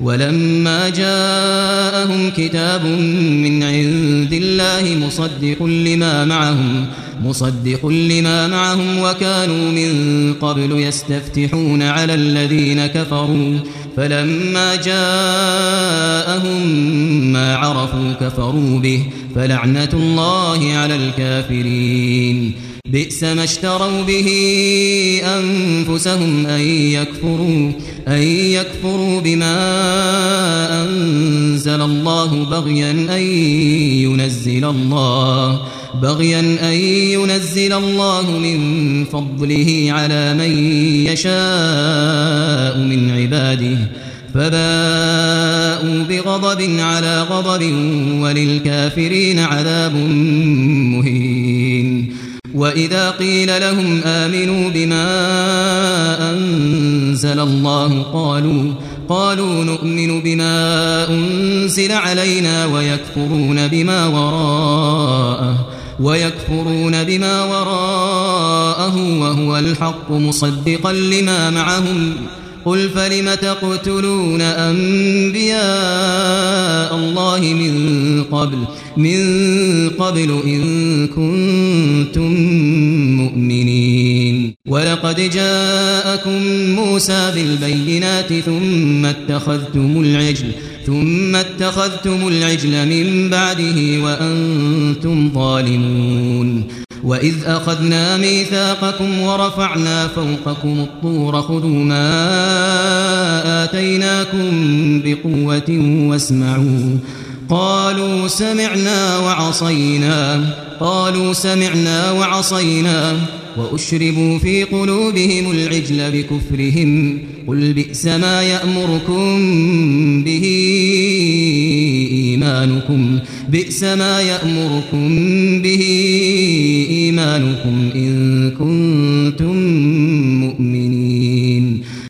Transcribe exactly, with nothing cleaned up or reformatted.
ولما جاءهم كتاب من عند الله مصدق لما معهم مصدق لما معهم وكانوا من قبل يستفتحون على الذين كفروا فلما جاءهم ما عرفوا كفروا به فلعنة الله على الكافرين. بئس ما اشتروا به أنفسهم أن يكفروا أن يكفروا بما أنزل الله بغيا أن ينزل الله بغيا أن ينزل الله من فضله على من يشاء من عباده فباءوا بغضب على غضب وللكافرين عذاب مهين. وإذا قيل لهم آمنوا بما أنزل الله قالوا قالوا نؤمن بما أنزل علينا ويكفرون بما وراءه ويكفرون بما وراءه وهو الحق مصدقا لما معهم قل فلم تقتلون أنبياء الله من قبل من قبل إن كنتم مؤمنين. ولقد جاءكم موسى بالبينات ثم اتخذتم العجل ثم اتخذتم العجل من بعده وأنتم ظالمون. وإذ أخذنا ميثاقكم ورفعنا فوقكم الطور خذوا ما آتيناكم بقوة واسمعوا قالوا سمعنا وعصينا قالوا سمعنا وعصينا وأشربوا في قلوبهم العجل بكفرهم قل بئس ما يأمركم به إيمانكم بئس ما يأمركم به إيمانكم إن كنتم